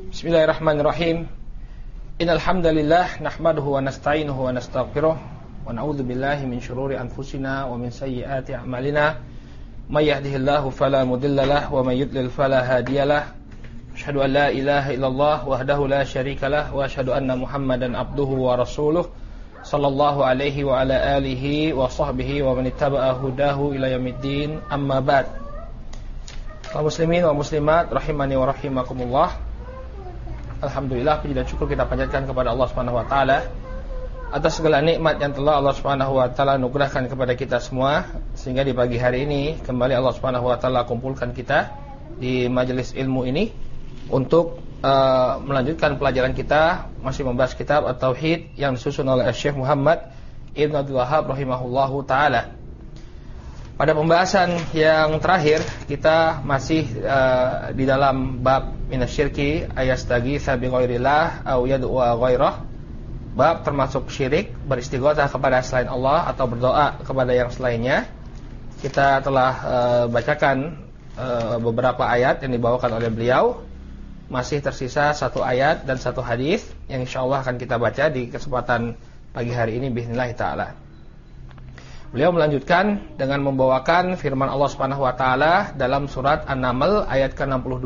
Bismillahirrahmanirrahim. Innal hamdalillah nahmaduhu wa nasta'inuhu wa nastaghfiruh wa na'udzu billahi min shururi anfusina wa min sayyiati a'malina. May yahdihillahu fala mudilla lahu wa may yudlil fala hadiyalah. Asyhadu an la ilaha illallah wahdahu la syarikalah wa asyhadu anna Muhammadan abduhu wa rasuluh sallallahu alaihi wa ala alihi wa sahbihi wa man ittaba'a hudahu ila yaumiddin. Amma ba'd. Kaum muslimin wa muslimat rahimani wa rahimakumullah. Alhamdulillah, puji dan syukur kita panjatkan kepada Allah Subhanahu wa taala atas segala nikmat yang telah Allah Subhanahu wa taala anugerahkan kepada kita semua, sehingga di pagi hari ini kembali Allah Subhanahu wa taala kumpulkan kita di majelis ilmu ini untuk melanjutkan pelajaran kita, masih membahas kitab At-Tauhid yang disusun oleh Syekh Muhammad Ibn Abdul Wahhab rahimahullahu taala. Pada pembahasan yang terakhir kita masih di dalam bab minasyirki ayastaghitsa bi ghairillah aw yad'u ghairah. Bab termasuk syirik, beristighatsah kepada selain Allah atau berdoa kepada yang selainnya. Kita telah bacakan beberapa ayat yang dibawakan oleh beliau. Masih tersisa satu ayat dan satu hadis yang insyaallah akan kita baca di kesempatan pagi hari ini bismillah taala. Beliau melanjutkan dengan membawakan firman Allah Subhanahu wa taala dalam surat An-Naml ayat ke-62.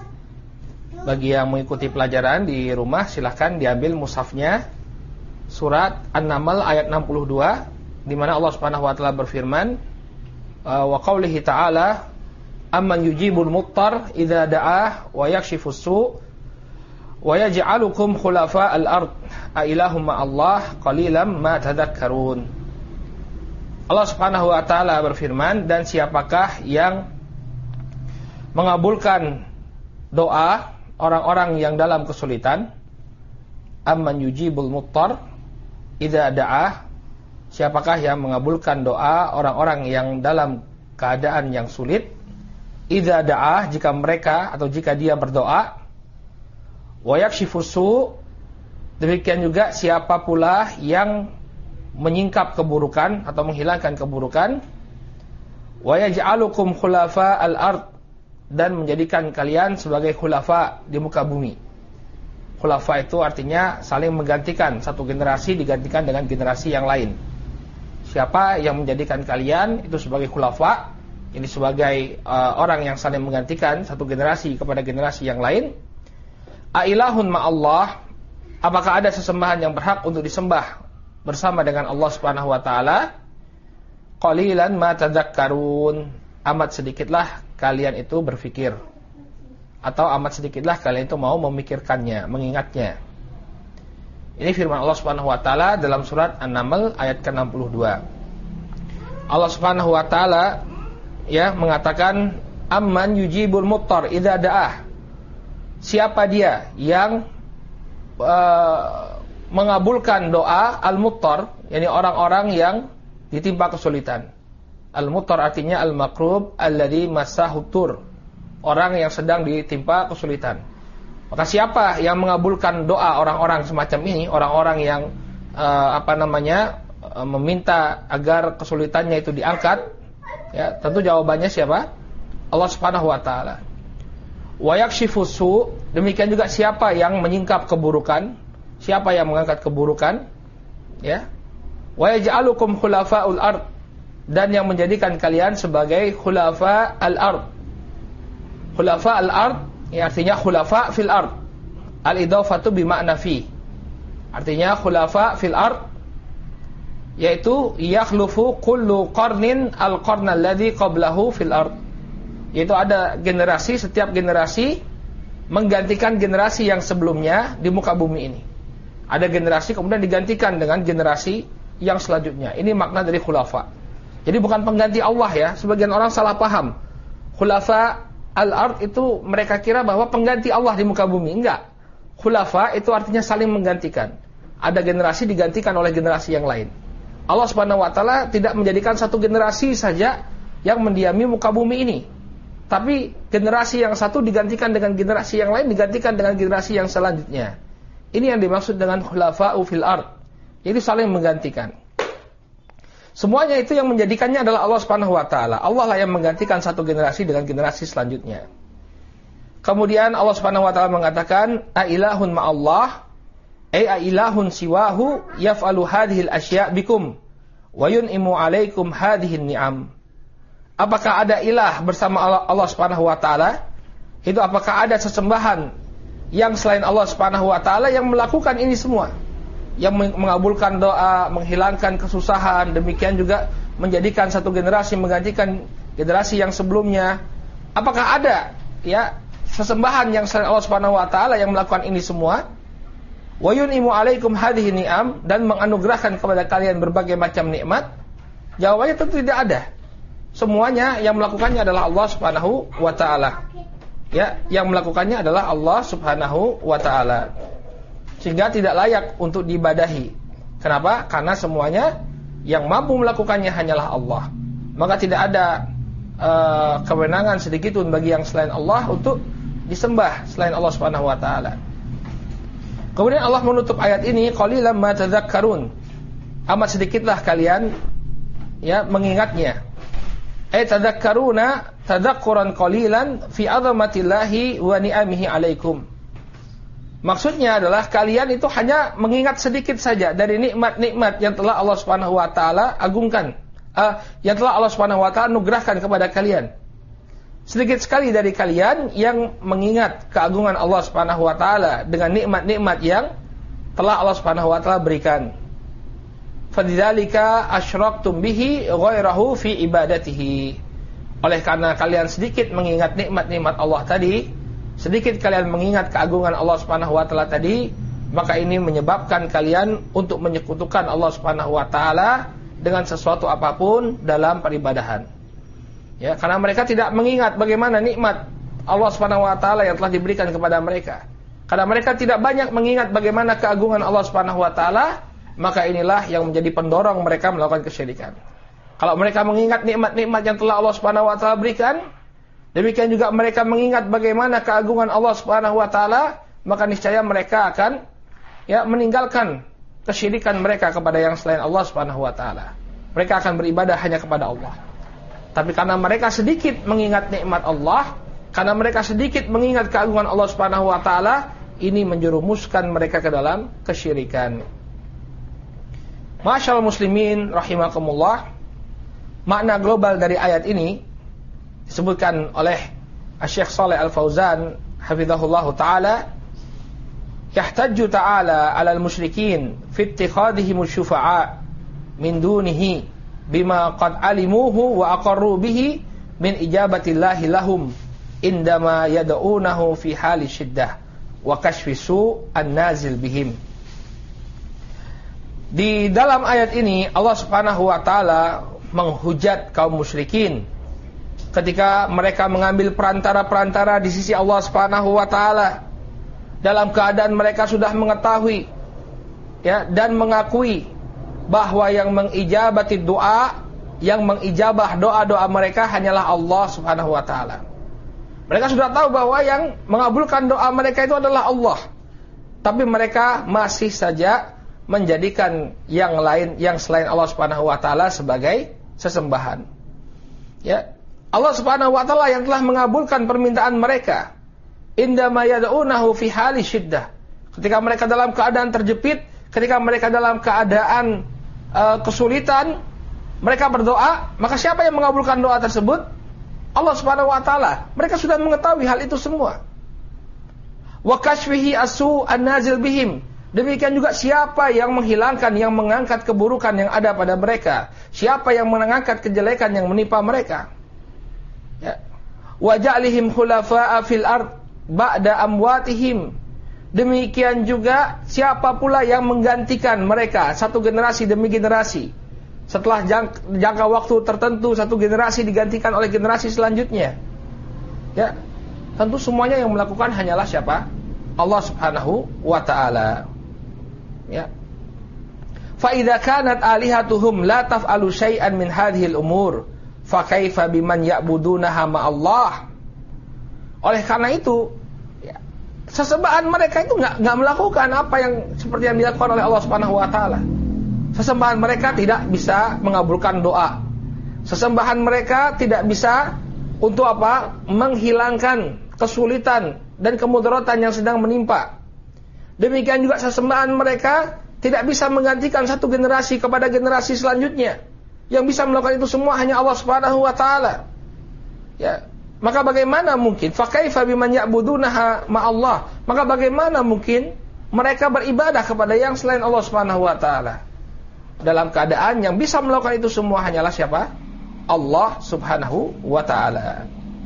Bagi yang mengikuti pelajaran di rumah silahkan diambil mushafnya. Surat An-Naml ayat 62 di mana Allah Subhanahu wa taala berfirman wa qaulihi ta'ala amman yujibul muttar idza da'ah wa yakshifus su' wa yaj'alukum khulafa'al ard a ilahum ma'allah qalilan ma tadhakkarun. Allah Subhanahu wa taala berfirman, dan siapakah yang mengabulkan doa orang-orang yang dalam kesulitan? Amman yujibul muttar idza da'ah. Siapakah yang mengabulkan doa orang-orang yang dalam keadaan yang sulit? Idza da'ah, jika mereka atau jika dia berdoa. Wa yakshifus su', demikian juga siapa pula yang menyingkap keburukan atau menghilangkan keburukan. Wa yaj'alukum khulafa al-ard, dan menjadikan kalian sebagai khulafa di muka bumi. Khulafa itu artinya saling menggantikan, satu generasi digantikan dengan generasi yang lain. Siapa yang menjadikan kalian itu sebagai khulafa, ini sebagai orang yang saling menggantikan satu generasi kepada generasi yang lain. A ilahun ma'allah, apakah ada sesembahan yang berhak untuk disembah bersama dengan Allah Subhanahu wa taala? Qalilan ma tadhakkarun, amat sedikitlah kalian itu berfikir, atau amat sedikitlah kalian itu mau memikirkannya, mengingatnya. Ini firman Allah Subhanahu wa taala dalam surat An-Naml ayat ke-62. Allah Subhanahu wa taala mengatakan amman yujibul muttar idza da'ah. Siapa dia yang mengabulkan doa al-muttar, yakni orang-orang yang ditimpa kesulitan. Al-muttar artinya al-makrub alladzi massahu tur, orang yang sedang ditimpa kesulitan. Maka siapa yang mengabulkan doa orang-orang semacam ini, orang-orang yang meminta agar kesulitannya itu diangkat, ya, tentu jawabannya siapa? Allah Subhanahu wa taala. Wa yakshifus su', demikian juga siapa yang menyingkap keburukan, siapa yang mengangkat keburukan, ya. Wa yaj'alukum khulafa'ul ard, dan yang menjadikan kalian sebagai khulafa al-ard. Khulafa al-ard ya, artinya khulafa fil ard. Al-idhafatu bi ma'na fi. Artinya khulafa fil ard yaitu yakhlufu kullu qarnin al-qarna alladhi qablahu fil ard. Yaitu ada generasi, setiap generasi menggantikan generasi yang sebelumnya di muka bumi ini. Ada generasi kemudian digantikan dengan generasi yang selanjutnya. Ini makna dari khulafa. Jadi bukan pengganti Allah ya. Sebagian orang salah paham. Khulafa al-ard itu mereka kira bahwa pengganti Allah di muka bumi. Enggak. Khulafa itu artinya saling menggantikan. Ada generasi digantikan oleh generasi yang lain. Allah Subhanahu wa taala tidak menjadikan satu generasi saja yang mendiami muka bumi ini. Tapi generasi yang satu digantikan dengan generasi yang lain, digantikan dengan generasi yang selanjutnya. Ini yang dimaksud dengan khulafa'u fil ard. Jadi saling menggantikan. Semuanya itu yang menjadikannya adalah Allah Subhanahu wa taala. Allah lah yang menggantikan satu generasi dengan generasi selanjutnya. Kemudian Allah Subhanahu wa taala mengatakan, "Ailahun ma'allah?" Ailahun siwahu yaf'alu hadhil asya' bikum wa yun'imu 'alaikum hadhihin ni'am. Apakah ada ilah bersama Allah Subhanahu wa taala? Itu apakah ada sesembahan yang selain Allah Subhanahu wa taala yang melakukan ini semua? Yang mengabulkan doa, menghilangkan kesusahan, demikian juga menjadikan satu generasi menggantikan generasi yang sebelumnya. Apakah ada sesembahan yang selain Allah Subhanahu wa taala yang melakukan ini semua? Wa yun'imu 'alaikum hadhihi ni'am, dan menganugerahkan kepada kalian berbagai macam nikmat? Jawabannya tentu tidak ada. Semuanya yang melakukannya adalah Allah Subhanahu wa taala. Yang melakukannya adalah Allah Subhanahu wa taala. Sehingga tidak layak untuk diibadahi. Kenapa? Karena semuanya yang mampu melakukannya hanyalah Allah. Maka tidak ada kewenangan sedikit pun bagi yang selain Allah untuk disembah selain Allah Subhanahu wa taala. Kemudian Allah menutup ayat ini, qalilan ma tadhakkarun. Amat sedikitlah kalian mengingatnya. Tadhakkaruna tadhakkuran qalilan fi 'azamatillahi wa ni'amihi 'alaikum. Maksudnya adalah kalian itu hanya mengingat sedikit saja dari nikmat-nikmat yang telah Allah Subhanahu wa taala agungkan, yang telah Allah Subhanahu wa taala anugerahkan kepada kalian. Sedikit sekali dari kalian yang mengingat keagungan Allah Subhanahu wa taala dengan nikmat-nikmat yang telah Allah Subhanahu wa taala berikan. Fadzalika asyraktum bihi ghairahu fi ibadatihi. Oleh karena kalian sedikit mengingat nikmat-nikmat Allah tadi, sedikit kalian mengingat keagungan Allah Subhanahu wa taala tadi, maka ini menyebabkan kalian untuk menyekutukan Allah Subhanahu wa taala dengan sesuatu apapun dalam peribadahan. Karena mereka tidak mengingat bagaimana nikmat Allah Subhanahu wa taala yang telah diberikan kepada mereka. Karena mereka tidak banyak mengingat bagaimana keagungan Allah Subhanahu wa taala, maka inilah yang menjadi pendorong mereka melakukan kesyirikan. Kalau mereka mengingat nikmat-nikmat yang telah Allah Subhanahu wa taala berikan, demikian juga mereka mengingat bagaimana keagungan Allah Subhanahu wa taala, maka niscaya mereka akan meninggalkan kesyirikan mereka kepada yang selain Allah Subhanahu wa taala. Mereka akan beribadah hanya kepada Allah. Tapi karena mereka sedikit mengingat nikmat Allah, karena mereka sedikit mengingat keagungan Allah Subhanahu wa taala, ini menjerumuskan mereka ke dalam kesyirikan. Masyaallah muslimin rahimakumullah, makna global dari ayat ini disebutkan oleh Syekh Shalih Al-Fauzan hafizahullah taala, yahtajju ta'ala 'alal musyrikin fi ittikhadihim syufa'a min dunihi bima qad alimuhu wa aqarru bihi min ijabatillahi lahum indama yad'unahu fi hali syiddah wa kashfi su'an nazil bihim. Di dalam ayat ini Allah Subhanahu wa taala menghujat kaum musyrikin ketika mereka mengambil perantara-perantara di sisi Allah Subhanahu wa taala dalam keadaan mereka sudah mengetahui dan mengakui bahwa yang mengijabati doa, yang mengijabah doa-doa mereka hanyalah Allah Subhanahu wa taala. Mereka sudah tahu bahwa yang mengabulkan doa mereka itu adalah Allah. Tapi mereka masih saja menjadikan yang lain, yang selain Allah Subhanahu wa taala sebagai sesembahan. Allah Subhanahu wa taala yang telah mengabulkan permintaan mereka. Indama yad'unahu fi hali syiddah. Ketika mereka dalam keadaan terjepit, ketika mereka dalam keadaan kesulitan, mereka berdoa, maka siapa yang mengabulkan doa tersebut? Allah Subhanahu wa taala. Mereka sudah mengetahui hal itu semua. Wa kashfihi as-su'an nazil bihim. Demikian juga siapa yang menghilangkan, yang mengangkat keburukan yang ada pada mereka, siapa yang mengangkat kejelekan yang menimpa mereka. Wa ja'lihim khulafa'a fil ard ba'da amwatihim. Demikian juga siapa pula yang menggantikan mereka satu generasi demi generasi. Setelah jangka waktu tertentu, satu generasi digantikan oleh generasi selanjutnya. Tentu semuanya yang melakukan hanyalah siapa? Allah Subhanahu wa taala. Fa idza kanat alihatuhum la taf'alu syai'an min hadhil umur, fa kaifa biman ya'budunaha ma Allah. Oleh karena itu, sesembahan mereka itu nggak melakukan apa yang seperti yang dilakukan oleh Allah Subhanahu wa taala. Sesembahan mereka tidak bisa mengabulkan doa. Sesembahan mereka tidak bisa untuk apa? Menghilangkan kesulitan dan kemudaratan yang sedang menimpa. Demikian juga sesembahan mereka tidak bisa menggantikan satu generasi kepada generasi selanjutnya. Yang bisa melakukan itu semua hanya Allah Subhanahu wa taala. Ya, maka bagaimana mungkin fa kaifa biman ya'budunaha ma'allah? Maka bagaimana mungkin mereka beribadah kepada yang selain Allah Subhanahu wa taala? Dalam keadaan yang bisa melakukan itu semua hanyalah siapa? Allah Subhanahu wa taala.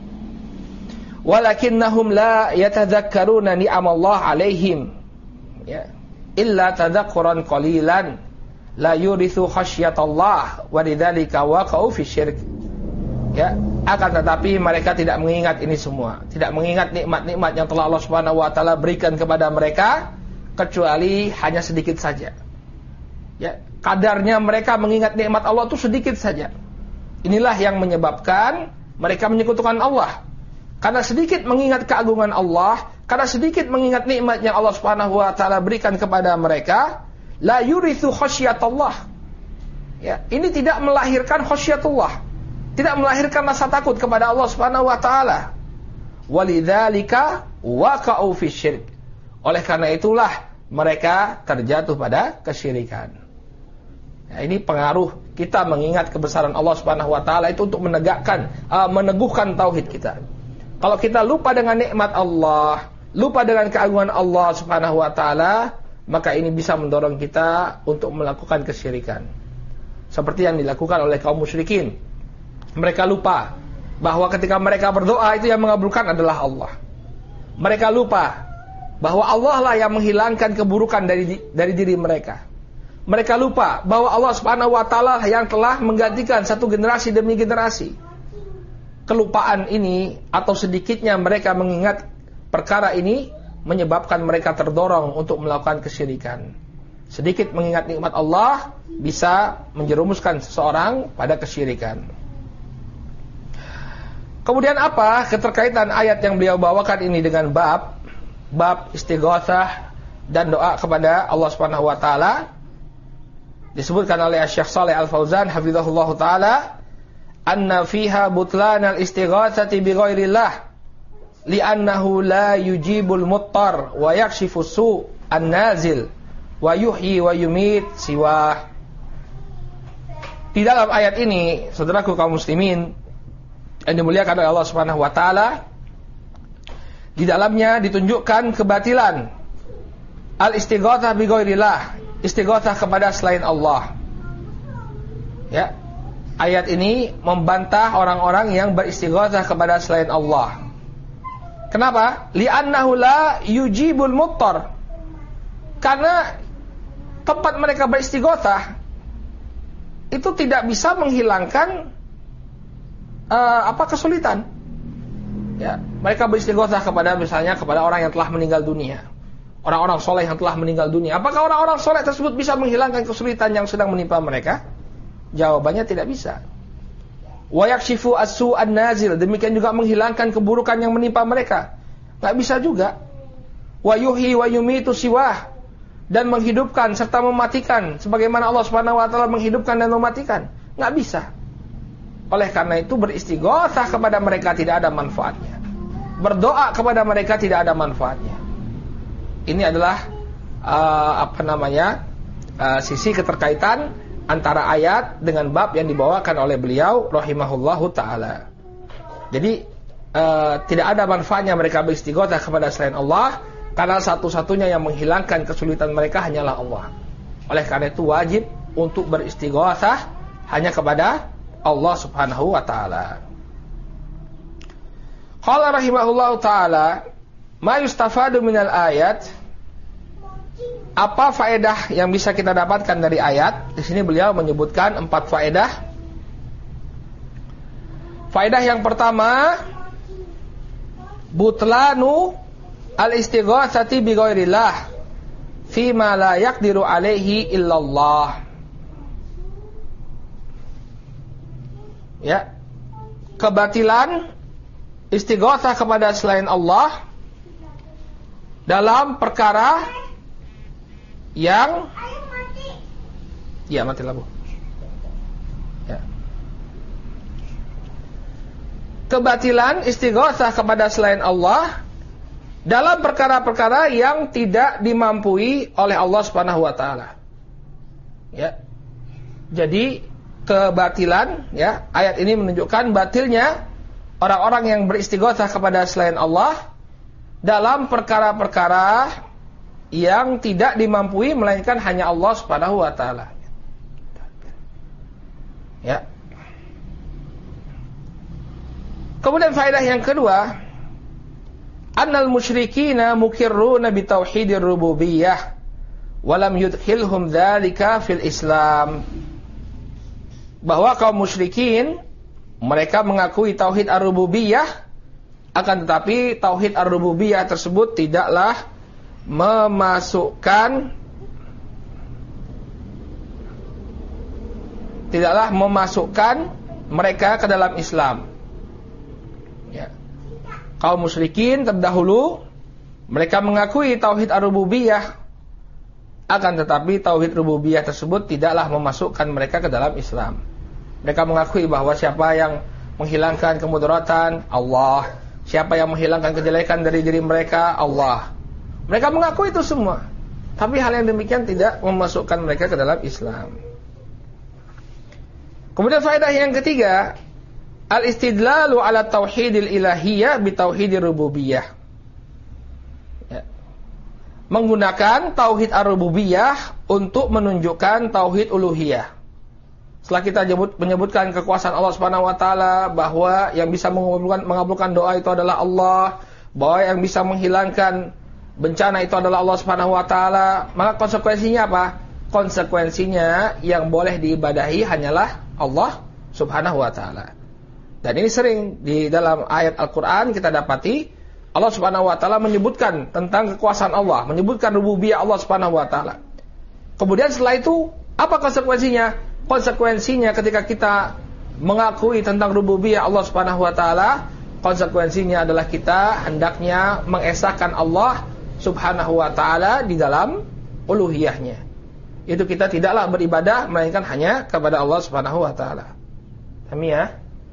Walakinnahum la yatadzakkaruna ni'amallah 'alaihim. Ya, illa tadhakkuran qalilan la yurithu khasyatallah wa lidzalika waqa'u fi syirk. Ya, akan tetapi mereka tidak mengingat ini semua, tidak mengingat nikmat-nikmat yang telah Allah Subhanahu wa taala berikan kepada mereka kecuali hanya sedikit saja. Ya, kadarnya mereka mengingat nikmat Allah itu sedikit saja. Inilah yang menyebabkan mereka menyekutukan Allah. Karena sedikit mengingat keagungan Allah, karena sedikit mengingat nikmat yang Allah Subhanahu wa taala berikan kepada mereka, la yurithu khasyatullah. Ya, ini tidak melahirkan khasyatullah, tidak melahirkan rasa takut kepada Allah Subhanahu wa taala. Walidzalika waqa'u fi syirk. Oleh karena itulah mereka terjatuh pada kesyirikan. Ya, ini pengaruh kita mengingat kebesaran Allah Subhanahu wa taala itu untuk menegakkan, meneguhkan tauhid kita. Kalau kita lupa dengan nikmat Allah, lupa dengan keagungan Allah Subhanahu wa taala, maka ini bisa mendorong kita untuk melakukan kesyirikan. Seperti yang dilakukan oleh kaum musyrikin. Mereka lupa bahwa ketika mereka berdoa itu yang mengabulkan adalah Allah. Mereka lupa bahwa Allah lah yang menghilangkan keburukan dari diri mereka. Mereka lupa bahwa Allah Subhanahu wa taala yang telah menggantikan satu generasi demi generasi. Kelupaan ini atau sedikitnya mereka mengingat perkara ini menyebabkan mereka terdorong untuk melakukan kesyirikan. Sedikit mengingat nikmat Allah bisa menjerumuskan seseorang pada kesyirikan. Kemudian apa keterkaitan ayat yang beliau bawakan ini dengan bab istighatsah dan doa kepada Allah Subhanahu wa taala? Disebutkan oleh Syekh Shalih Al-Fauzan hafizahullah taala, anna fiha butlan al-istighatsati bi ghairillah li'annahu la yujibul muttar wa yakshifu su' an-nazil wa yuhyi wa yumit siwa. Di dalam ayat ini, saudaraku kaum muslimin yang dimuliakan oleh Allah Subhanahu wa taala, di dalamnya ditunjukkan kebatilan al-istighatsah bi ghairillah, istighatsah kepada selain Allah. Ya. Ayat ini membantah orang-orang yang beristighatsah kepada selain Allah. Kenapa? Li'annahu la yujibul muttar. Karena tempat mereka beristighatsah itu tidak bisa menghilangkan kesulitan. Ya, mereka beristighatsah kepada misalnya kepada orang yang telah meninggal dunia. Orang-orang soleh yang telah meninggal dunia. Apakah orang-orang soleh tersebut bisa menghilangkan kesulitan yang sedang menimpa mereka? Jawabannya tidak bisa. Wa yakshifu as-su' an-nazil, demikian juga menghilangkan keburukan yang menimpa mereka. Enggak bisa juga. Wa yuhyi wa yumitu siwah, dan menghidupkan serta mematikan sebagaimana Allah Subhanahu wa taala menghidupkan dan mematikan. Enggak bisa. Oleh karena itu beristighatsah kepada mereka tidak ada manfaatnya. Berdoa kepada mereka tidak ada manfaatnya. Ini adalah sisi keterkaitan antara ayat dengan bab yang dibawakan oleh beliau rahimahullahu taala. Jadi tidak ada manfaatnya mereka beristighatsah kepada selain Allah, karena satu-satunya yang menghilangkan kesulitan mereka hanyalah Allah. Oleh karena itu wajib untuk beristighatsah hanya kepada Allah Subhanahu wa taala. Qala rahimahullahu taala, ma yustafadu minal ayat. Apa faedah yang bisa kita dapatkan dari ayat? Di sini beliau menyebutkan 4 faedah. Faedah yang pertama, butlanu al-istighatsati bi ghairillah fi ma la yaqdiru alaihi illallah. Ya. Kebatilan istighatsah kepada selain Allah dalam perkara yang mati lampu. Ya. kebatilan istighatsah kepada selain Allah dalam perkara-perkara yang tidak dimampui oleh Allah Subhanahu wa taala. Ya. Jadi kebatilan, ya, ayat ini menunjukkan batilnya orang-orang yang beristighatsah kepada selain Allah dalam perkara-perkara yang tidak dimampui melainkan hanya Allah Subhanahu wa taala. Ya. Kemudian faedah yang kedua, annal musyrikina mukirruna bi tauhidir rububiyyah wa lam yudkhilhum dzalika fil Islam. Bahwa kaum musyrikin mereka mengakui tauhid ar-rububiyah, akan tetapi tauhid ar-rububiyah tersebut tidaklah memasukkan mereka ke dalam Islam. Ya. Kaum musyrikin terdahulu mereka mengakui tauhid ar-rububiyah, akan tetapi tauhid rububiyah tersebut tidaklah memasukkan mereka ke dalam Islam. Mereka mengakui bahwa siapa yang menghilangkan kemudaratan, Allah. Siapa yang menghilangkan kejelekan dari diri mereka, Allah. Mereka mengaku itu semua. Tapi hal yang demikian tidak memasukkan mereka ke dalam Islam. Kemudian faedah yang ketiga, al-istidlalu ala tauhidil ilahiyah bi tauhidir rububiyah. Ya. Menggunakan tauhid ar-rububiyah untuk menunjukkan tauhid uluhiyah. Setelah kita menyebutkan kekuasaan Allah Subhanahu wa taala, bahwa yang bisa mengabulkan doa itu adalah Allah, bahwa yang bisa menghilangkan bencana itu adalah Allah Subhanahu wa taala, maka konsekuensinya apa? Konsekuensinya yang boleh diibadahi hanyalah Allah Subhanahu wa taala. Dan ini sering di dalam ayat Al-Qur'an kita dapati Allah Subhanahu wa taala menyebutkan tentang kekuasaan Allah, menyebutkan rububiyah Allah Subhanahu wa taala. Kemudian setelah itu apa konsekuensinya? Konsekuensinya ketika kita mengakui tentang rububiyah Allah Subhanahu wa taala, konsekuensinya adalah kita hendaknya mengesahkan Allah Subhanahu wa taala di dalam uluhiyahnya. Itu kita tidaklah beribadah melainkan hanya kepada Allah Subhanahu wa taala. Pahami ya?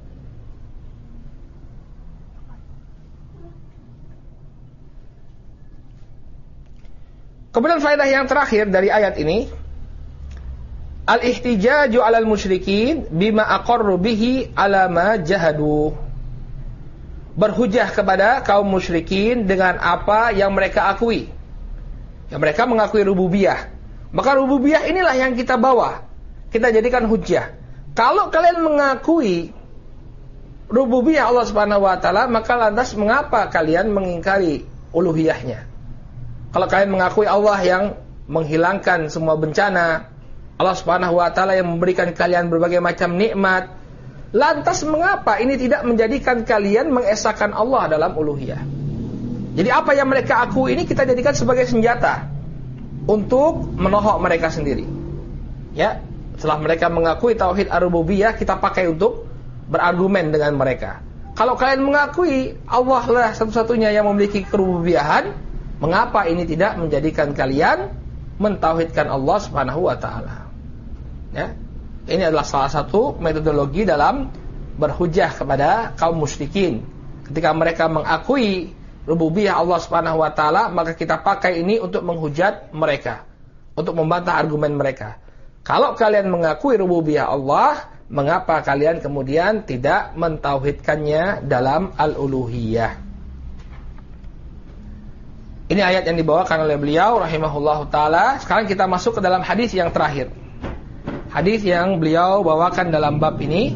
Kemudian faedah yang terakhir dari ayat ini, al-ihtijaju 'alal musyrikin bima aqarru bihi 'ala ma jahadu. Berhujjah kepada kaum musyrikin dengan apa yang mereka akui. Yang mereka mengakui rububiyah. Maka rububiyah inilah yang kita bawa, kita jadikan hujjah. Kalau kalian mengakui rububiyah Allah Subhanahu wa taala, maka lantas mengapa kalian mengingkari uluhiyahnya? Kalau kalian mengakui Allah yang menghilangkan semua bencana, Allah Subhanahu wa taala yang memberikan kalian berbagai macam nikmat, lantas mengapa ini tidak menjadikan kalian mengesahkan Allah dalam uluhiyah? Jadi apa yang mereka akui ini kita jadikan sebagai senjata untuk menohok mereka sendiri. Ya, setelah mereka mengakui tauhid ar-rububiyah, kita pakai untuk berargumen dengan mereka. Kalau kalian mengakui Allah lah satu-satunya yang memiliki kerububiyahan, mengapa ini tidak menjadikan kalian mentauhidkan Allah Subhanahu wa taala? Ya. Ini adalah salah satu metodologi dalam berhujjah kepada kaum musyrikin. Ketika mereka mengakui rububiyah Allah Subhanahu wa taala, maka kita pakai ini untuk menghujat mereka, untuk membantah argumen mereka. Kalau kalian mengakui rububiyah Allah, mengapa kalian kemudian tidak mentauhidkannya dalam al-uluhiyah? Ini ayat yang dibawakan oleh beliau rahimahullahu taala. Sekarang kita masuk ke dalam hadis yang terakhir. Hadis yang beliau bawakan dalam bab ini.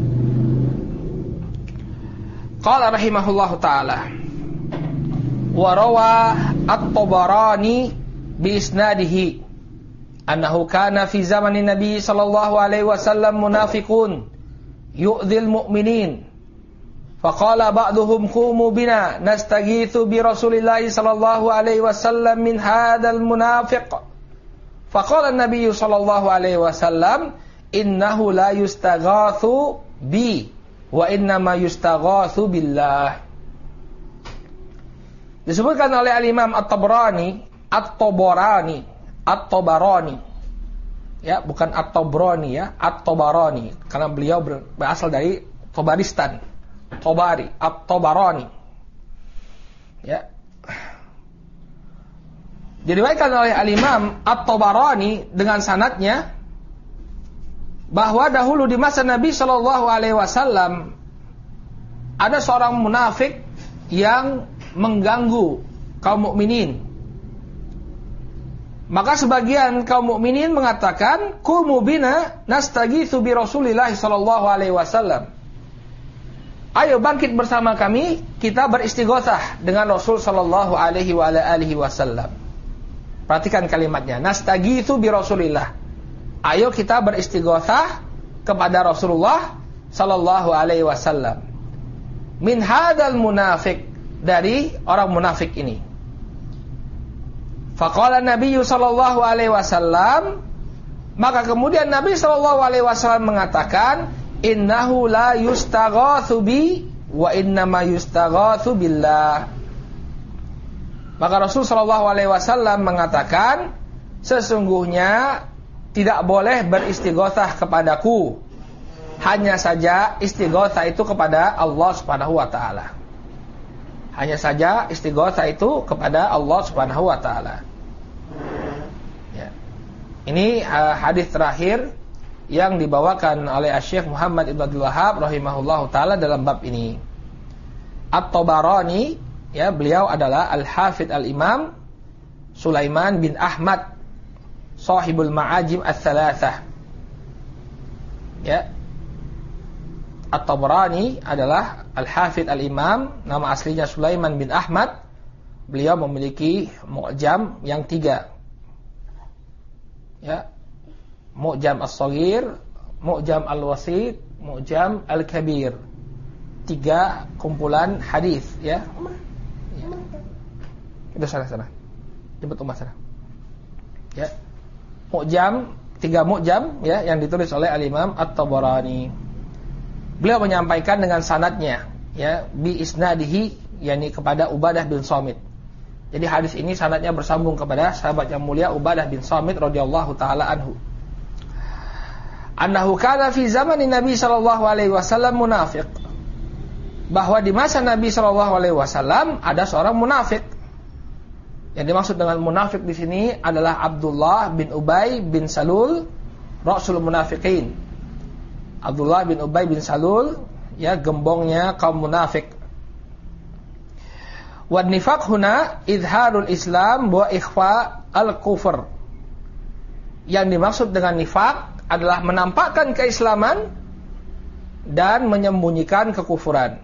Qala rahimahullahu taala, wa rawa at-Tabarani bi isnadihi annahu kana fi zamanin Nabi sallallahu alaihi wasallam munafiqun yu'dhil mu'minin. Faqala ba'duhum qumu bina nastaghithu bi Rasulillah sallallahu alaihi wasallam min hadzal munafiq. Faqala an-nabiy sallallahu alaihi wasallam innahu la yustaghathu bi wa innama yustaghathu billah. Disebutkan oleh al-Imam At-Tabarani, ya, bukan At-Tabrani ya, At-Tabarani, karena beliau berasal dari Tabaristan. At-Tabarani. Ya. Diriwayatkan oleh Al-Imam At-Tabarani dengan sanadnya bahwa dahulu di masa Nabi Shallallahu Alaihi Wasallam ada seorang munafik yang mengganggu kaum mukminin. Maka sebagian kaum mukminin mengatakan, "Qumu bina nastagitsu bi Rasulillah sallallahu alaihi wasallam." Ayo bangkit bersama kami, kita beristighotsah dengan Rasul sallallahu alaihi wasallam. Perhatikan kalimatnya, nastagitsu bi Rasulillah. Ayo kita beristighotsah kepada Rasulullah sallallahu alaihi wasallam. Min hadzal munafiq, dari orang munafik ini. Faqala Nabi sallallahu alaihi wasallam, maka kemudian Nabi sallallahu alaihi wasallam mengatakan, innahu la yustaghatsu bi wa innama yustaghatsu billah. Maka Rasul sallallahu alaihi wasallam mengatakan, sesungguhnya tidak boleh beristighotsah kepadaku. Hanya saja istighotsah itu kepada Allah Subhanahu wa taala. Hanya saja istighotsah itu kepada Allah Subhanahu wa taala. Ya. Ini hadis terakhir yang dibawakan oleh Syekh Muhammad Ibn Abdul Wahhab rahimahullahu taala dalam bab ini. At-Tabarani, ya, beliau adalah Al-Hafidz Al-Imam Sulaiman bin Ahmad Sahibul Ma'ajim Ats-Tsalatsah. Ya. At-Tabarani adalah Al-Hafidz Al-Imam, nama aslinya Sulaiman bin Ahmad. Beliau memiliki mu'jam yang 3. Ya. Mu'jam As-Shaghir, Mu'jam Al-Wasit, Mu'jam Al-Kabir. 3 kumpulan hadis, ya. Ya. Itu sana. Jemput Umar sana. Ya. Mu'jam, 3 mu'jam, ya, yang ditulis oleh Al-Imam At-Tabarani. Beliau menyampaikan dengan sanadnya, ya, bi isnadihi, yakni kepada Ubadah bin Samit. Jadi hadis ini sanadnya bersambung kepada sahabat yang mulia Ubadah bin Samit radhiyallahu taala anhu. Annahu kana fi zamanin Nabi sallallahu alaihi wasallam munafiq. Bahwa di masa Nabi sallallahu alaihi wasallam ada seorang munafik. Yang dimaksud dengan munafik di sini adalah Abdullah bin Ubay bin Salul, Rasul Munafiqin. Abdullah bin Ubay bin Salul, ya, gembongnya kaum munafik. Wa nifaq huna izharul Islam wa ikhfa al-kufr. Yang dimaksud dengan nifaq adalah menampakkan keislaman dan menyembunyikan kekufuran.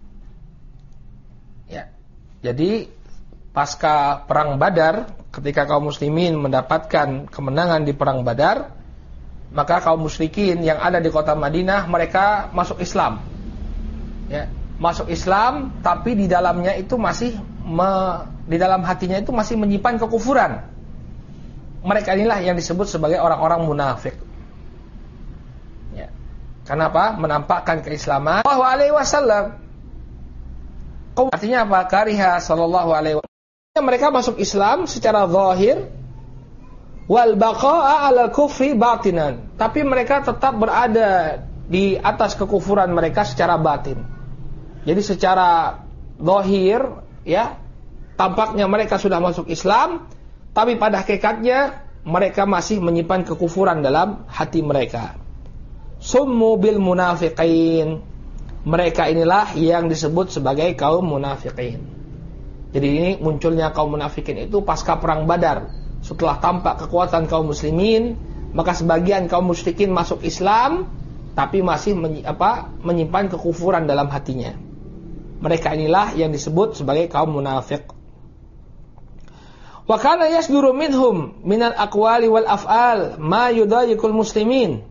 Ya. Jadi pasca perang Badar, ketika kaum muslimin mendapatkan kemenangan di perang Badar, maka kaum musyrikin yang ada di kota Madinah mereka masuk Islam. Ya, masuk Islam, tapi di dalamnya itu masih di dalam hatinya itu masih menyimpan kekufuran. Mereka inilah yang disebut sebagai orang-orang munafik. Ya. Kenapa? Menampakkan keislaman sallallahu alaihi wasallam. Artinya apa? Kariha sallallahu alaihi wasallam. Mereka masuk Islam secara zahir, wal baqa'a 'alal kufri batinan. Tapi mereka tetap berada di atas kekufuran mereka secara batin. Jadi secara zahir, ya, tampaknya mereka sudah masuk Islam, tapi pada hakikatnya mereka masih menyimpan kekufuran dalam hati mereka. Summu bil munafiqin. Mereka inilah yang disebut sebagai kaum munafiqin. Jadi ini munculnya kaum munafikin itu pasca perang Badar. Setelah tampak kekuatan kaum muslimin, maka sebagian kaum musyrikin masuk Islam, tapi masih menyimpan kekufuran dalam hatinya. Mereka inilah yang disebut sebagai kaum munafik. Wa kana yasduru minhum minal aqwali wal af'al ma yudayyikul muslimin.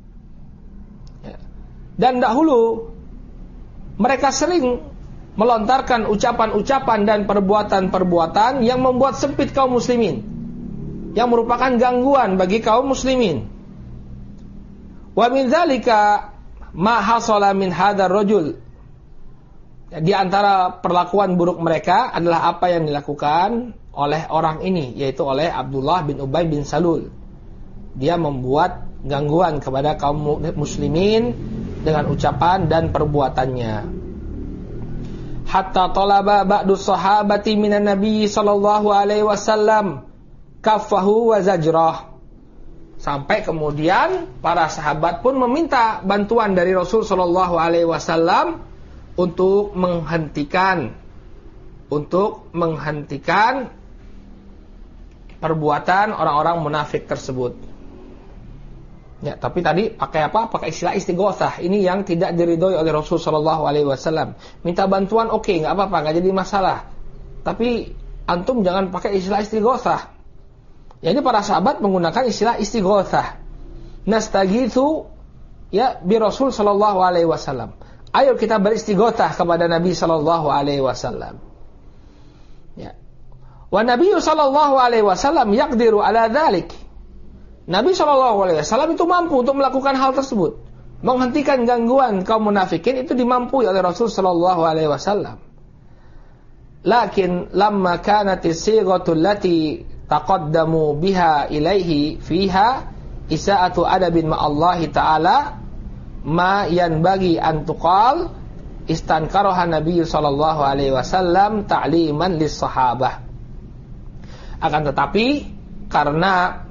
Dan dahulu mereka sering melontarkan ucapan-ucapan dan perbuatan-perbuatan yang membuat sempit kaum muslimin, yang merupakan gangguan bagi kaum muslimin. Wa min dzalika ma hasala min hadzal rajul. Di antara perlakuan buruk mereka adalah apa yang dilakukan oleh orang ini, yaitu oleh Abdullah bin Ubay bin Salul. Dia membuat gangguan kepada kaum muslimin dengan ucapan dan perbuatannya. hatta talaba ba'du sahabati minan nabi sallallahu alaihi wasallam kaffahu wa zajrah. Sampai kemudian para sahabat pun meminta bantuan dari Rasul sallallahu alaihi wasallam untuk menghentikan perbuatan orang-orang munafik tersebut. Ya, tapi tadi pakai apa? Pakai istilah istighotsah. Ini yang tidak diridhoi oleh Rasul sallallahu alaihi wasallam. Minta bantuan oke, enggak apa-apa, enggak jadi masalah. Tapi antum jangan pakai istilah istighotsah. Jadi para sahabat menggunakan istilah istighotsah. Nastaghitsu ya bi Rasul sallallahu alaihi wasallam. Ayo kita beristighotsah kepada Nabi sallallahu alaihi wasallam. Ya. Wa Nabi sallallahu alaihi wasallam yaqdiru ala dzalik. Nabi sallallahu alaihi wasallam itu mampu untuk melakukan hal tersebut. Menghentikan gangguan kaum munafikin itu dimampui oleh Rasul sallallahu alaihi wasallam. Lakin lamma kanat as-sighatu allati taqaddamu biha ilaihi fiha isa'atu adabin ma'allahi ta'ala ma yanbaghi an tuqal istankaraha Nabi sallallahu alaihi wasallam ta'liman lis sahabah. Akan tetapi karena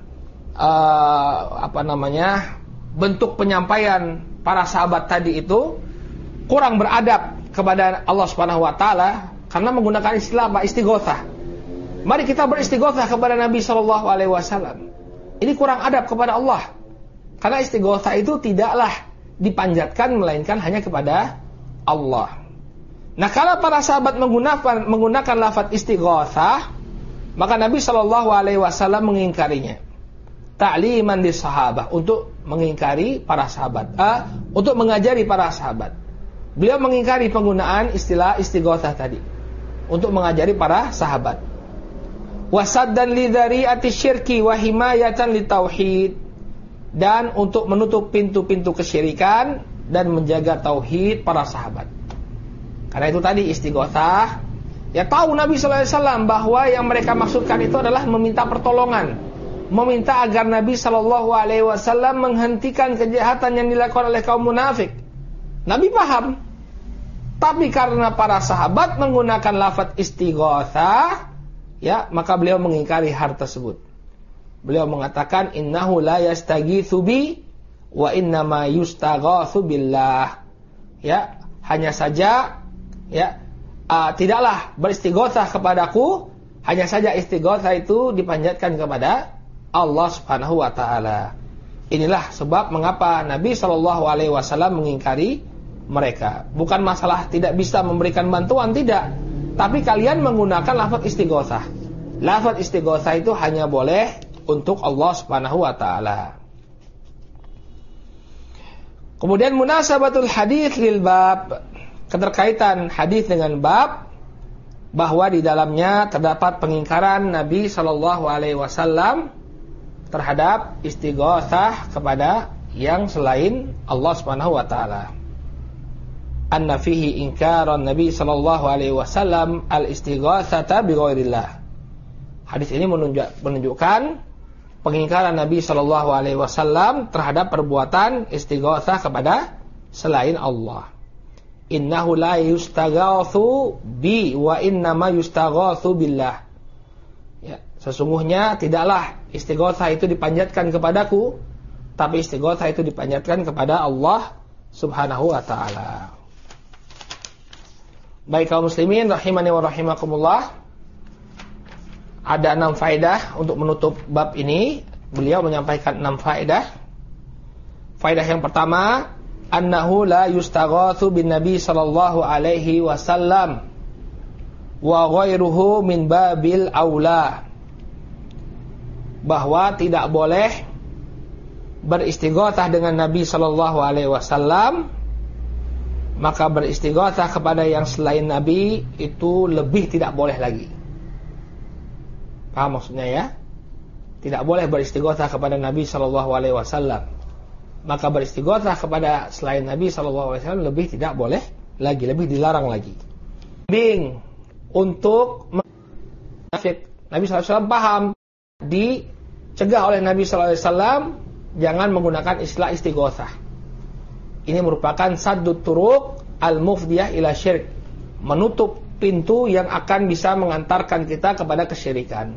bentuk penyampaian para sahabat tadi itu kurang beradab kepada Allah Subhanahu wa taala karena menggunakan istilah istighotsah. Mari kita beristighotsah kepada Nabi sallallahu alaihi wasallam. Ini kurang adab kepada Allah. Karena istighotsah itu tidaklah dipanjatkan melainkan hanya kepada Allah. Nah, kalau para sahabat menggunakan lafaz istighotsah, maka Nabi sallallahu alaihi wasallam mengingkarinya. Ta'liman lis sahabah, untuk mengingkari para sahabat, untuk mengajari para sahabat. Beliau mengingkari penggunaan istilah istighotsah tadi untuk mengajari para sahabat. Wasaddan lidzari'ati syirki wa himayatan litauhid, dan untuk menutup pintu-pintu kesyirikan dan menjaga tauhid para sahabat. Karena itu tadi istighotsah, ya tahu Nabi sallallahu alaihi wasallam bahwa yang mereka maksudkan itu adalah meminta pertolongan, meminta agar Nabi sallallahu alaihi wasallam menghentikan kejahatan yang dilakukan oleh kaum munafik. Nabi paham. Tapi karena para sahabat menggunakan lafaz istighotsah, ya, maka beliau mengingkari hal tersebut. Beliau mengatakan innahu la yastaghitsu bi wa innama yustaghatsu billah. Ya, hanya saja ya, tidaklah beristighotsah kepadaku, hanya saja istighotsah itu dipanjatkan kepada Allah Subhanahu wa taala. Inilah sebab mengapa Nabi sallallahu alaihi wasallam mengingkari mereka. Bukan masalah tidak bisa memberikan bantuan, tidak. Tapi kalian menggunakan lafaz istighotsah. Lafaz istighotsah itu hanya boleh untuk Allah Subhanahu wa taala. Kemudian munasabatul hadits lil bab, keterkaitan hadis dengan bab, bahwa di dalamnya terdapat pengingkaran Nabi sallallahu alaihi wasallam terhadap istighotsah kepada yang selain Allah Subhanahu wa taala. Anna fihi inkaran Nabi sallallahu alaihi wasallam al-istighatsata bi ghairillah. Hadis ini menunjukkan pengingkaran Nabi sallallahu alaihi wasallam terhadap perbuatan istighatsah kepada selain Allah. Innahu la yustaghatsu bi wa innama yustaghatsu billah. Ya, sesungguhnya tidaklah istighatsah itu dipanjatkan kepadaku, tapi istighatsah itu dipanjatkan kepada Allah Subhanahu wa taala. Baik kaum muslimin rahimani wa rahimakumullah, ada 6 faedah untuk menutup bab ini. Beliau menyampaikan 6 faedah. Faedah yang pertama, annahu la yustaghatsu bin nabi sallallahu alaihi wasallam wa ghairuhu min babil aula. Bahwa tidak boleh beristighatsah dengan Nabi sallallahu alaihi wasallam, maka beristighatsah kepada yang selain Nabi itu lebih tidak boleh lagi. Paham maksudnya ya? Tidak boleh beristighatsah kepada Nabi sallallahu alaihi wasallam. Maka beristighatsah kepada selain Nabi sallallahu alaihi wasallam lebih tidak boleh lagi, lebih dilarang lagi. Untuk Nabi sallallahu alaihi wasallam paham, dicegah oleh Nabi sallallahu alaihi wasallam jangan menggunakan istilah istighatsah. Ini merupakan saddut turuq al-mufdiyah ila syirk, menutup pintu yang akan bisa mengantarkan kita kepada kesyirikan.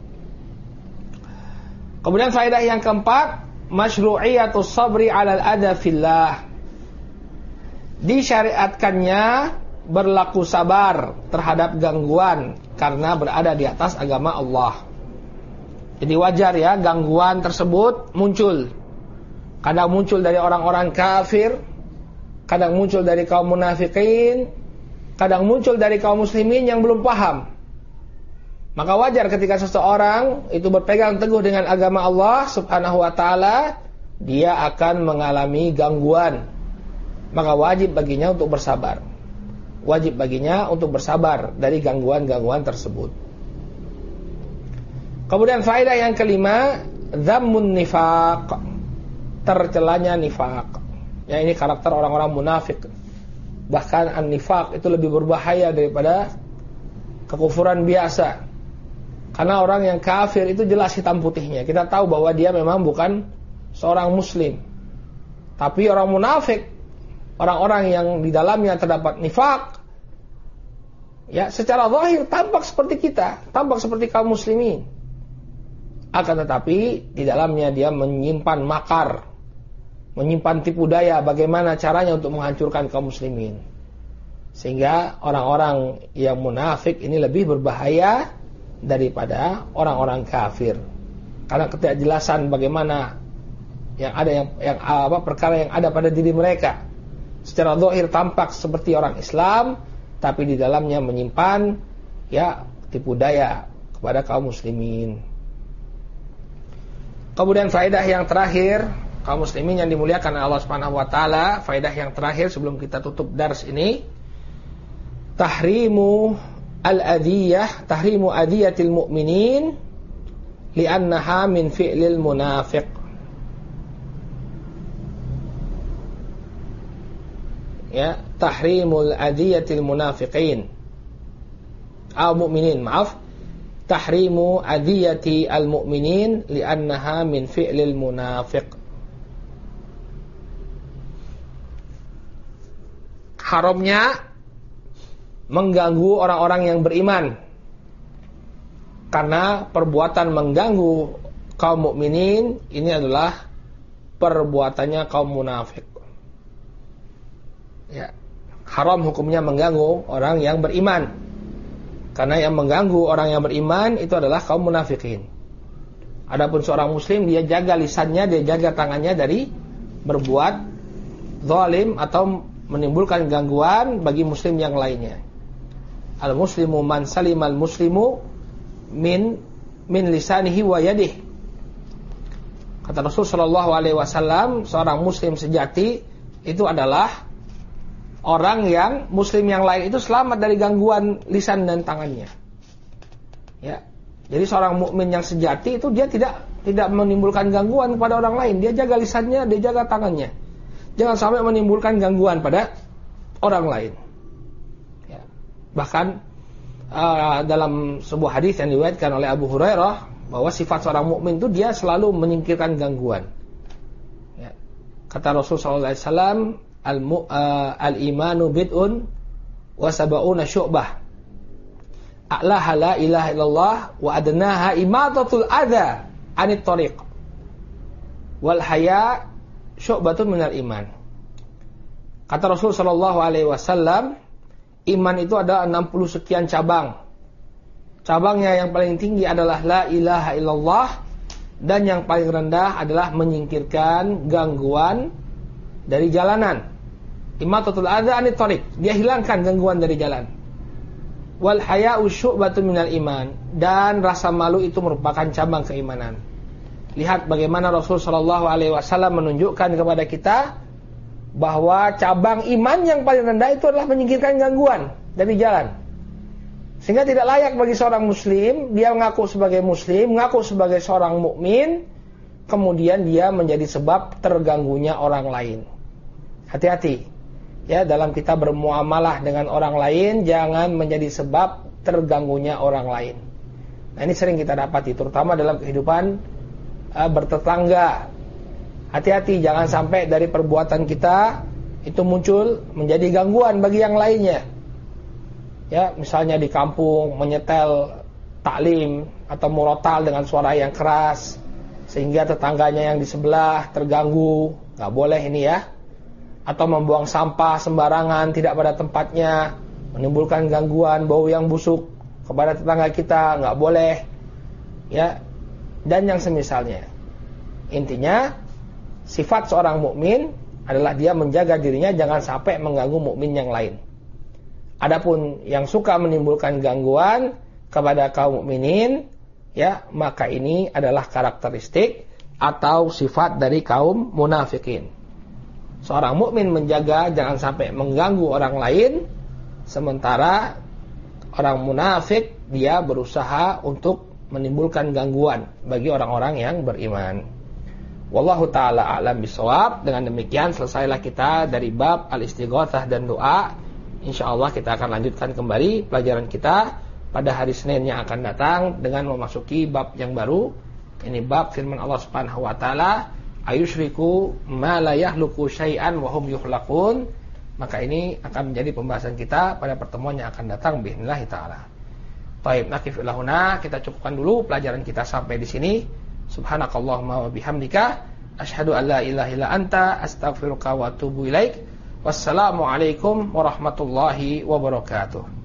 Kemudian faedah yang keempat, masyru'iyatus sabri 'alal adza fillah. Disyariatkannya berlaku sabar terhadap gangguan karena berada di atas agama Allah. Jadi wajar ya gangguan tersebut muncul. Kadang muncul dari orang-orang kafir, kadang muncul dari kaum munafikin, kadang muncul dari kaum muslimin yang belum paham. Maka wajar ketika seseorang itu berpegang teguh dengan agama Allah Subhanahu wa taala, dia akan mengalami gangguan. Maka wajib baginya untuk bersabar. Wajib baginya untuk bersabar dari gangguan-gangguan tersebut. Kemudian faedah yang kelima, dzammun nifaq, tercelanya nifaq. Ya, ini karakter orang-orang munafik. Bahkan an-nifaq itu lebih berbahaya daripada kekufuran biasa. Karena orang yang kafir itu jelas hitam putihnya. Kita tahu bahwa dia memang bukan seorang muslim. Tapi orang munafik, orang-orang yang di dalamnya terdapat nifaq, ya secara zahir tampak seperti kita, tampak seperti kaum muslimin. Akan tetapi di dalamnya dia menyimpan makar, menyimpan tipu daya bagaimana caranya untuk menghancurkan kaum muslimin. Sehingga orang-orang yang munafik ini lebih berbahaya daripada orang-orang kafir. Karena ketidakjelasan bagaimana perkara yang ada pada diri mereka. Secara zahir tampak seperti orang Islam, tapi di dalamnya menyimpan ya tipu daya kepada kaum muslimin. Kemudian faedah yang terakhir, kaum muslimin yang dimuliakan Allah Subhanahu wa taala, faedah yang terakhir sebelum kita tutup dars ini, tahrimu adiyatil mu'minin li'annaha min fi'lil munafiq. Ya, tahrimul adiyatil munafiqin. Mu'minin, maaf. Tahrimu adiyati al-mu'minin li'annaha min fi'lil munafiq. Haramnya mengganggu orang-orang yang beriman. Karena perbuatan mengganggu kaum mukminin ini adalah perbuatannya kaum munafik. Ya, haram hukumnya mengganggu orang yang beriman. Karena yang mengganggu orang yang beriman itu adalah kaum munafikin. Adapun seorang muslim, dia jaga lisannya, dia jaga tangannya dari berbuat zalim atau menimbulkan gangguan bagi muslim yang lainnya. Al-muslimu man salimal muslimu min lisanihi wa yadihi. Kata Rasul sallallahu alaihi wasallam, seorang muslim sejati itu adalah orang yang muslim yang lain itu selamat dari gangguan lisan dan tangannya. Ya. Jadi seorang mukmin yang sejati itu dia tidak menimbulkan gangguan kepada orang lain. Dia jaga lisannya, dia jaga tangannya. Jangan sampai menimbulkan gangguan pada orang lain. Ya. Bahkan dalam sebuah hadis yang diriwayatkan oleh Abu Hurairah bahwa sifat seorang mukmin itu dia selalu menyingkirkan gangguan. Ya. Kata Rasul sallallahu alaihi wasallam, al-imanu bid'un wa sab'una syu'bah. A'laha la ilaha illallah wa adnaha imatatul adza 'anit thariq. Wal haya syu'batun minal iman. Kata Rasul sallallahu alaihi wasallam, iman itu ada 60 sekian cabang. Cabangnya yang paling tinggi adalah la ilaha illallah, dan yang paling rendah adalah menyingkirkan gangguan dari jalanan. Imatatul adza 'anit thariq, dia hilangkan gangguan dari jalan. Wal haya'u syu'batun minal iman, dan rasa malu itu merupakan cabang keimanan. Lihat bagaimana Rasul sallallahu alaihi wasallam menunjukkan kepada kita bahwa cabang iman yang paling rendah itu adalah menyingkirkan gangguan dari jalan. Sehingga tidak layak bagi seorang muslim, dia mengaku sebagai muslim, mengaku sebagai seorang mukmin, kemudian dia menjadi sebab terganggunya orang lain. Hati-hati ya dalam kita bermuamalah dengan orang lain, jangan menjadi sebab terganggunya orang lain. Nah, ini sering kita dapati terutama dalam kehidupan bertetangga. Hati-hati jangan sampai dari perbuatan kita itu muncul menjadi gangguan bagi yang lainnya. Ya, misalnya di kampung menyetel taklim atau murotal dengan suara yang keras sehingga tetangganya yang di sebelah terganggu, nggak boleh ini ya. Atau membuang sampah sembarangan tidak pada tempatnya, menimbulkan gangguan bau yang busuk kepada tetangga kita, nggak boleh ya, dan yang semisalnya. Intinya sifat seorang mukmin adalah dia menjaga dirinya jangan sampai mengganggu mukmin yang lain. Adapun yang suka menimbulkan gangguan kepada kaum mukminin, ya, maka ini adalah karakteristik atau sifat dari kaum munafikin. Seorang mukmin menjaga jangan sampai mengganggu orang lain, sementara orang munafik dia berusaha untuk menimbulkan gangguan bagi orang-orang yang beriman. Wallahu ta'ala a'lam bishawab. Dengan demikian selesailah kita dari bab al-istighatsah dan doa. InsyaAllah kita akan lanjutkan kembali pelajaran kita pada hari Senin yang akan datang dengan memasuki bab yang baru. Ini bab firman Allah Subhanahu wa taala, ayusyriku ma la yahluku syai'an wa hum yukhlaqun. Maka ini akan menjadi pembahasan kita pada pertemuan yang akan datang biidznillah taala. Baik, nakif ilahuna, kita cukupkan dulu pelajaran kita sampai di sini. Subhanakallahumma wa bihamdika asyhadu an la ilaha illa anta astaghfiruka wa atubu ilaik. Wassalamualaikum warahmatullahi wabarakatuh.